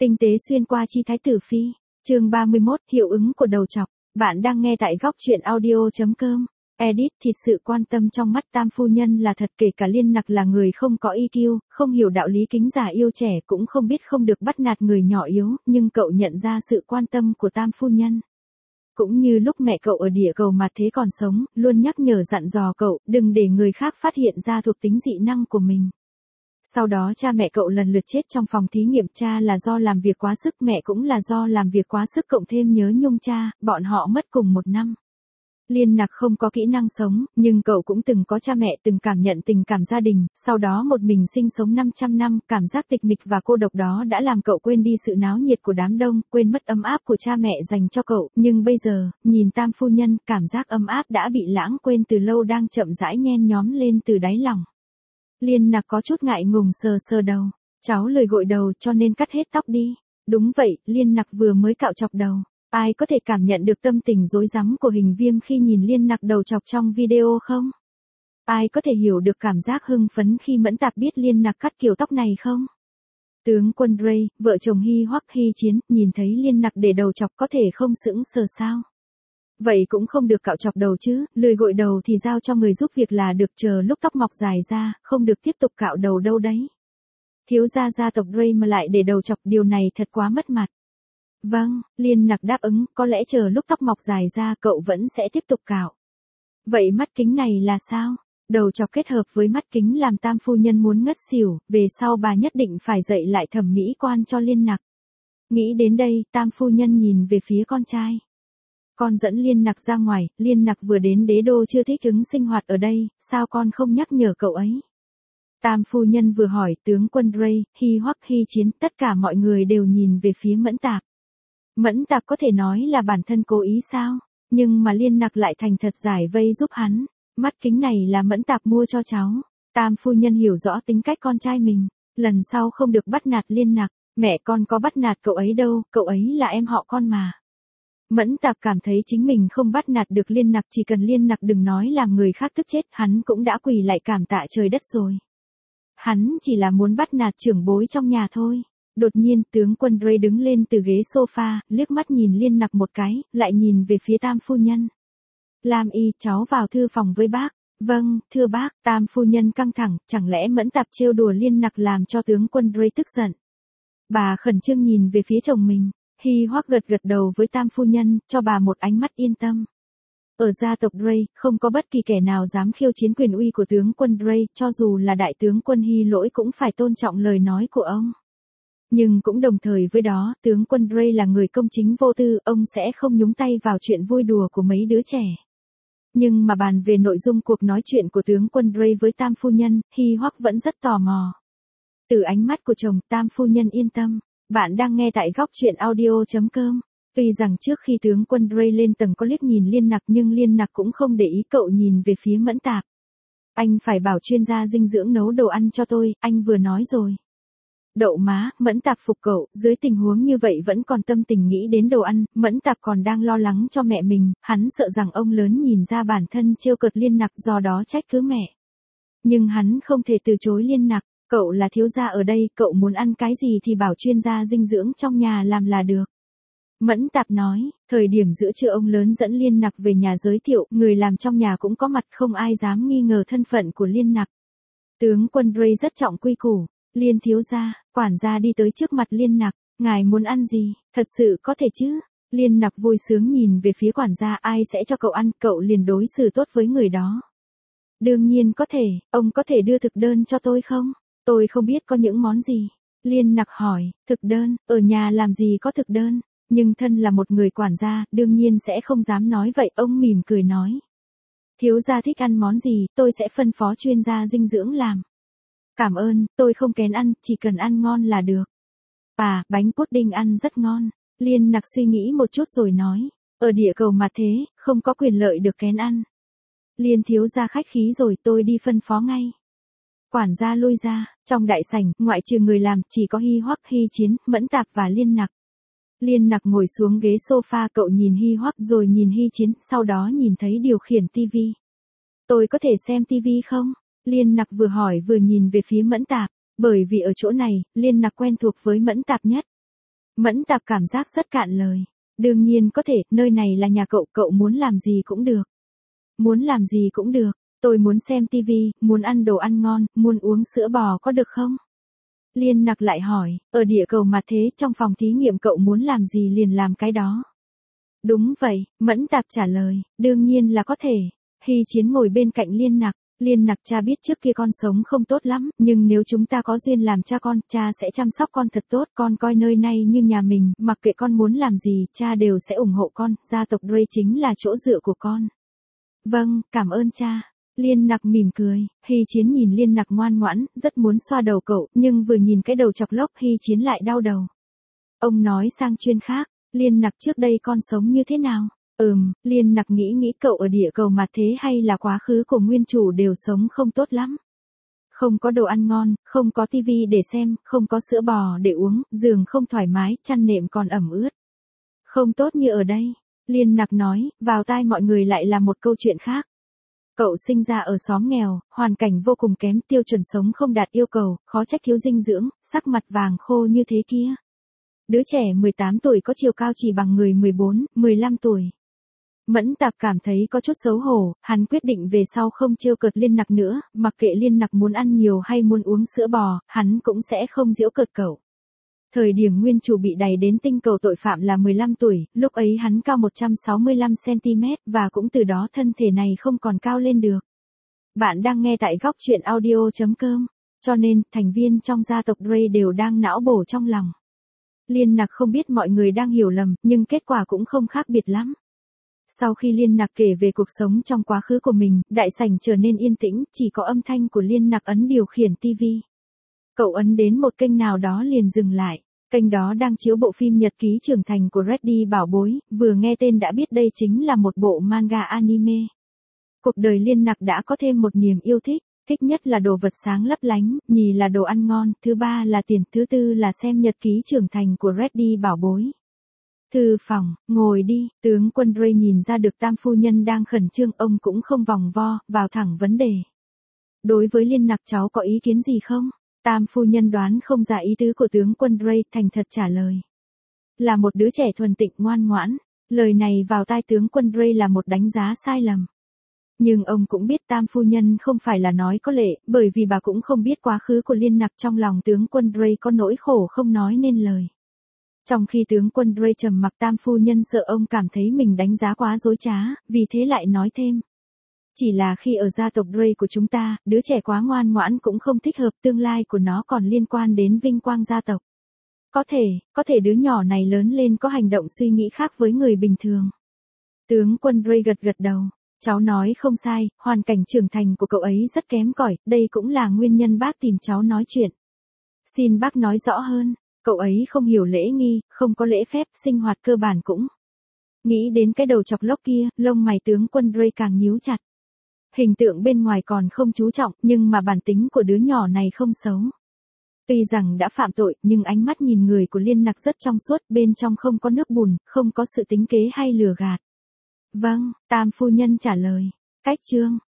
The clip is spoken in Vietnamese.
Tinh tế xuyên qua chi thái tử phi. Chương 31, hiệu ứng của đầu trọc. Bạn đang nghe tại góc truyện audio.com. Edit thịt sự quan tâm trong mắt tam phu nhân là thật, kể cả Liên Nặc là người không có EQ, không hiểu đạo lý kính già yêu trẻ, cũng không biết không được bắt nạt người nhỏ yếu, nhưng cậu nhận ra sự quan tâm của tam phu nhân. Cũng như lúc mẹ cậu ở địa cầu mà thế còn sống, luôn nhắc nhở dặn dò cậu, đừng để người khác phát hiện ra thuộc tính dị năng của mình. Sau đó cha mẹ cậu lần lượt chết trong phòng thí nghiệm, cha là do làm việc quá sức, mẹ cũng là do làm việc quá sức, cộng thêm nhớ nhung cha, bọn họ mất cùng một năm. Liên Nặc không có kỹ năng sống, nhưng cậu cũng từng có cha mẹ, từng cảm nhận tình cảm gia đình, sau đó một mình sinh sống 500 năm, cảm giác tịch mịch và cô độc đó đã làm cậu quên đi sự náo nhiệt của đám đông, quên mất ấm áp của cha mẹ dành cho cậu, nhưng bây giờ, nhìn tam phu nhân, cảm giác ấm áp đã bị lãng quên từ lâu đang chậm rãi nhen nhóm lên từ đáy lòng. Liên Nặc có chút ngại ngùng sờ sờ đầu, cháu lười gội đầu cho nên cắt hết tóc đi. Đúng vậy, Liên Nặc vừa mới cạo chọc đầu. Ai có thể cảm nhận được tâm tình rối rắm của Hình Viêm khi nhìn Liên Nặc đầu chọc trong video không? Ai có thể hiểu được cảm giác hưng phấn khi Mẫn Tạp biết Liên Nặc cắt kiểu tóc này không? Tướng quân Ray, vợ chồng Hy Hoắc Hy Chiến, nhìn thấy Liên Nặc để đầu chọc có thể không sững sờ sao? Vậy cũng không được cạo chọc đầu chứ, lười gội đầu thì giao cho người giúp việc là được, chờ lúc tóc mọc dài ra, không được tiếp tục cạo đầu đâu đấy. Thiếu gia tộc Ray mà lại để đầu chọc, điều này thật quá mất mặt. Vâng, Liên Nặc đáp ứng, có lẽ chờ lúc tóc mọc dài ra cậu vẫn sẽ tiếp tục cạo. Vậy mắt kính này là sao? Đầu chọc kết hợp với mắt kính làm tam phu nhân muốn ngất xỉu, về sau bà nhất định phải dạy lại thẩm mỹ quan cho Liên Nặc. Nghĩ đến đây, tam phu nhân nhìn về phía con trai. Con dẫn Liên Nặc ra ngoài, Liên Nặc vừa đến đế đô chưa thích ứng sinh hoạt ở đây, sao con không nhắc nhở cậu ấy? Tam phu nhân vừa hỏi, tướng quân Ray, Hy Hoắc Hy Chiến, tất cả mọi người đều nhìn về phía Mẫn Tạp. Mẫn Tạp có thể nói là bản thân cố ý sao? Nhưng mà Liên Nặc lại thành thật giải vây giúp hắn. Mắt kính này là Mẫn Tạp mua cho cháu. Tam phu nhân hiểu rõ tính cách con trai mình. Lần sau không được bắt nạt Liên Nặc. Mẹ con có bắt nạt cậu ấy đâu, cậu ấy là em họ con mà. Mẫn Tạp cảm thấy chính mình không bắt nạt được Liên Nặc, chỉ cần Liên Nặc đừng nói làm người khác tức chết, hắn cũng đã quỳ lại cảm tạ trời đất rồi. Hắn chỉ là muốn bắt nạt trưởng bối trong nhà thôi. Đột nhiên, tướng quân Ray đứng lên từ ghế sofa, liếc mắt nhìn Liên Nặc một cái, lại nhìn về phía tam phu nhân. Lam Y, cháu vào thư phòng với bác. Vâng, thưa bác. Tam phu nhân căng thẳng, chẳng lẽ Mẫn Tạp trêu đùa Liên Nặc làm cho tướng quân Ray tức giận. Bà khẩn trương nhìn về phía chồng mình. Hy Hoắc gật gật đầu với tam phu nhân, cho bà một ánh mắt yên tâm. Ở gia tộc Ray, không có bất kỳ kẻ nào dám khiêu chiến quyền uy của tướng quân Ray, cho dù là đại tướng quân Hy Lỗi cũng phải tôn trọng lời nói của ông. Nhưng cũng đồng thời với đó, tướng quân Ray là người công chính vô tư, ông sẽ không nhúng tay vào chuyện vui đùa của mấy đứa trẻ. Nhưng mà bàn về nội dung cuộc nói chuyện của tướng quân Ray với tam phu nhân, Hy Hoắc vẫn rất tò mò. Từ ánh mắt của chồng, tam phu nhân yên tâm. Bạn đang nghe tại góc truyện audio.com. Tuy rằng trước khi tướng quân Ray lên tầng có liếc nhìn Liên Nặc, nhưng Liên Nặc cũng không để ý, cậu nhìn về phía Mẫn Tạp. Anh phải bảo chuyên gia dinh dưỡng nấu đồ ăn cho tôi, anh vừa nói rồi. Đậu má, Mẫn Tạp phục cậu, dưới tình huống như vậy vẫn còn tâm tình nghĩ đến đồ ăn, Mẫn Tạp còn đang lo lắng cho mẹ mình, hắn sợ rằng ông lớn nhìn ra bản thân trêu cợt Liên Nặc, do đó trách cứ mẹ. Nhưng hắn không thể từ chối Liên Nặc, cậu là thiếu gia ở đây, cậu muốn ăn cái gì thì bảo chuyên gia dinh dưỡng trong nhà làm là được. Mẫn Tạp nói, thời điểm giữa trưa ông lớn dẫn Liên Nặc về nhà giới thiệu, người làm trong nhà cũng có mặt, không ai dám nghi ngờ thân phận của Liên Nặc. Tướng quân Ray rất trọng quy củ. Liên thiếu gia, quản gia đi tới trước mặt Liên Nặc, ngài muốn ăn gì, thật sự có thể chứ? Liên Nặc vui sướng nhìn về phía quản gia, ai sẽ cho cậu ăn, cậu liền đối xử tốt với người đó. Đương nhiên có thể, ông có thể đưa thực đơn cho tôi không? Tôi không biết có những món gì. Liên Nặc hỏi, thực đơn, ở nhà làm gì có thực đơn, nhưng thân là một người quản gia, đương nhiên sẽ không dám nói vậy, ông mỉm cười nói. Thiếu gia thích ăn món gì, tôi sẽ phân phó chuyên gia dinh dưỡng làm. Cảm ơn, tôi không kén ăn, chỉ cần ăn ngon là được. À, bánh pudding ăn rất ngon. Liên Nặc suy nghĩ một chút rồi nói. Ở địa cầu mà thế, không có quyền lợi được kén ăn. Liên thiếu gia khách khí rồi, tôi đi phân phó ngay. Quản gia lui ra, trong đại sảnh, ngoại trừ người làm, chỉ có Hy Hoắc Hy Chiến, Mẫn Tạp và Liên Nặc. Liên Nặc ngồi xuống ghế sofa, cậu nhìn Hy Hoắc rồi nhìn Hy Chiến, sau đó nhìn thấy điều khiển tivi. Tôi có thể xem tivi không? Liên Nặc vừa hỏi vừa nhìn về phía Mẫn Tạp, bởi vì ở chỗ này, Liên Nặc quen thuộc với Mẫn Tạp nhất. Mẫn Tạp cảm giác rất cạn lời. Đương nhiên có thể, nơi này là nhà cậu, cậu muốn làm gì cũng được. Muốn làm gì cũng được, tôi muốn xem tivi, muốn ăn đồ ăn ngon, muốn uống sữa bò có được không? Liên Nặc lại hỏi, ở địa cầu mà thế, trong phòng thí nghiệm cậu muốn làm gì liền làm cái đó. Đúng vậy, Mẫn Tạp trả lời, đương nhiên là có thể. Hy Chiến ngồi bên cạnh Liên Nặc. Liên Nặc, cha biết trước kia con sống không tốt lắm, nhưng nếu chúng ta có duyên làm cha con, cha sẽ chăm sóc con thật tốt, con coi nơi này như nhà mình, mặc kệ con muốn làm gì, cha đều sẽ ủng hộ con, gia tộc Ray chính là chỗ dựa của con. Vâng, cảm ơn cha. Liên Nặc mỉm cười, Hy Chiến nhìn Liên Nặc ngoan ngoãn, rất muốn xoa đầu cậu, nhưng vừa nhìn cái đầu chọc lốc Hy Chiến lại đau đầu. Ông nói sang chuyên khác, Liên Nặc trước đây con sống như thế nào? Liên Nặc nghĩ cậu ở địa cầu mà thế hay là quá khứ của nguyên chủ đều sống không tốt lắm. Không có đồ ăn ngon, không có tivi để xem, không có sữa bò để uống, giường không thoải mái, chăn nệm còn ẩm ướt. Không tốt như ở đây. Liên Nặc nói, vào tai mọi người lại là một câu chuyện khác. Cậu sinh ra ở xóm nghèo, hoàn cảnh vô cùng kém, tiêu chuẩn sống không đạt yêu cầu, khó trách thiếu dinh dưỡng, sắc mặt vàng khô như thế kia. Đứa trẻ 18 tuổi có chiều cao chỉ bằng người 14, 15 tuổi. Mẫn Tạp cảm thấy có chút xấu hổ, hắn quyết định về sau không trêu cợt Liên Nặc nữa, mặc kệ Liên Nặc muốn ăn nhiều hay muốn uống sữa bò, hắn cũng sẽ không giễu cợt cậu. Thời điểm nguyên chủ bị đày đến tinh cầu tội phạm là 15 tuổi, lúc ấy hắn cao 165cm và cũng từ đó thân thể này không còn cao lên được. Bạn đang nghe tại góc truyện audio.com, cho nên thành viên trong gia tộc Ray đều đang não bổ trong lòng. Liên Nặc không biết mọi người đang hiểu lầm, nhưng kết quả cũng không khác biệt lắm. Sau khi Liên Nặc kể về cuộc sống trong quá khứ của mình, đại sảnh trở nên yên tĩnh, chỉ có âm thanh của Liên Nặc ấn điều khiển tivi. Cậu ấn đến một kênh nào đó liền dừng lại. Kênh đó đang chiếu bộ phim nhật ký trưởng thành của Reddy bảo bối, vừa nghe tên đã biết đây chính là một bộ manga anime. Cuộc đời Liên Nặc đã có thêm một niềm yêu thích, thích nhất là đồ vật sáng lấp lánh, nhì là đồ ăn ngon, thứ ba là tiền, thứ tư là xem nhật ký trưởng thành của Reddy bảo bối. Thư phòng, ngồi đi, tướng quân Ray nhìn ra được Tam phu nhân đang khẩn trương, ông cũng không vòng vo, vào thẳng vấn đề. Đối với Liên Nặc cháu có ý kiến gì không? Tam phu nhân đoán không ra ý tứ của tướng quân Ray, thành thật trả lời. Là một đứa trẻ thuần tịnh ngoan ngoãn, lời này vào tai tướng quân Ray là một đánh giá sai lầm. Nhưng ông cũng biết Tam phu nhân không phải là nói có lệ, bởi vì bà cũng không biết quá khứ của Liên Nặc, trong lòng tướng quân Ray có nỗi khổ không nói nên lời. Trong khi tướng quân Ray trầm mặc, Tam phu nhân sợ ông cảm thấy mình đánh giá quá dối trá, vì thế lại nói thêm. Chỉ là khi ở gia tộc Ray của chúng ta, đứa trẻ quá ngoan ngoãn cũng không thích hợp, tương lai của nó còn liên quan đến vinh quang gia tộc. Có thể đứa nhỏ này lớn lên có hành động suy nghĩ khác với người bình thường. Tướng quân Ray gật đầu. Cháu nói không sai, hoàn cảnh trưởng thành của cậu ấy rất kém cỏi, đây cũng là nguyên nhân bác tìm cháu nói chuyện. Xin bác nói rõ hơn. Cậu ấy không hiểu lễ nghi, không có lễ phép, sinh hoạt cơ bản cũng. Nghĩ đến cái đầu chọc lốc kia, lông mày tướng quân Ray càng nhíu chặt. Hình tượng bên ngoài còn không chú trọng, nhưng mà bản tính của đứa nhỏ này không xấu. Tuy rằng đã phạm tội, nhưng ánh mắt nhìn người của Liên Nặc rất trong suốt, bên trong không có nước bùn, không có sự tính kế hay lừa gạt. Vâng, Tam phu nhân trả lời. Cách chương.